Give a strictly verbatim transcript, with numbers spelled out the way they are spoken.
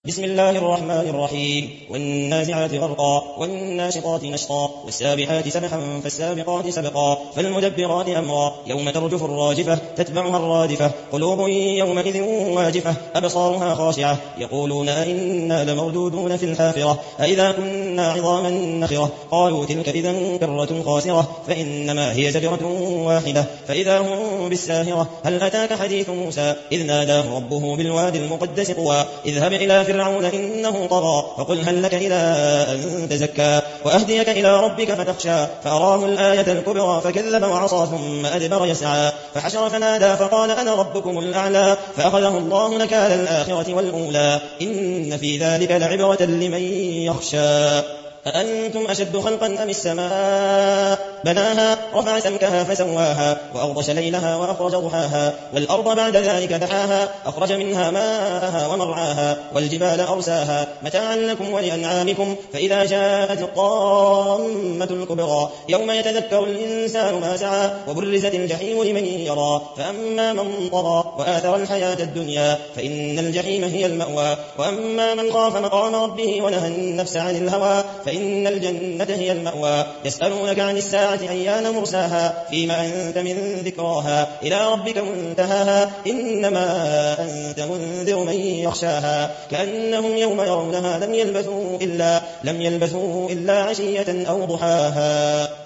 بسم الله الرحمن الرحيم والنازعات غرقا والناشطات نشطا والسابحات سبحا فالسابقات سبقا فالمدبرات أمرا يوم ترجف الراجفة تتبعها الرادفة قلوب يومئذ واجفة أبصارها خاشعة يقولون أئنا لمردودون في الحافرة أئذا كنا عظاما نخرة قالوا تلك إذا كرة خاسرة فإنما هي زجرة واحدة فإذا هم بالساهرة هل أتاك حديث موسى إذ ناداه ربه بالوادي المقدس طوى اذهب إلى فرعون إنه طغى فقل هل لك إلى أن تزكى وأهديك إلى ربك فتخشى فأراه الآية الكبرى فكذب وعصى ثم أدبر يسعى فحشر فنادى فقال أنا ربكم الأعلى فأخذه الله نكال الآخرة والأولى إن في ذلك لعبرة لمن يخشى أأنتم أشد خلقا أم السماء بناها رفع سمكها فسواها وأغطش ليلها وأخرج ضحاها والأرض بعد ذلك دحاها أخرج منها ماءها ومرعاها والجبال أرساها متاعا لكم ولأنعامكم فإذا جاءت الطامة الكبرى يوم يتذكر الإنسان ما سعى وبرزت الجحيم لمن يرى فأما من طغى وآثر الحياة الدنيا فإن الجحيم هي المأوى وأما من خاف مقام ربه ونهى النفس عن الهوى فإن الجنة هي المأوى يسألونك عن الساعة أيان مرساها فيما أنت من ذكراها إلى ربك منتهاها إنما أنت منذر من يخشاها كأنهم يوم يرونها لم يلبثوا إلا, لم يلبثوا إلا عشية أو ضحاها.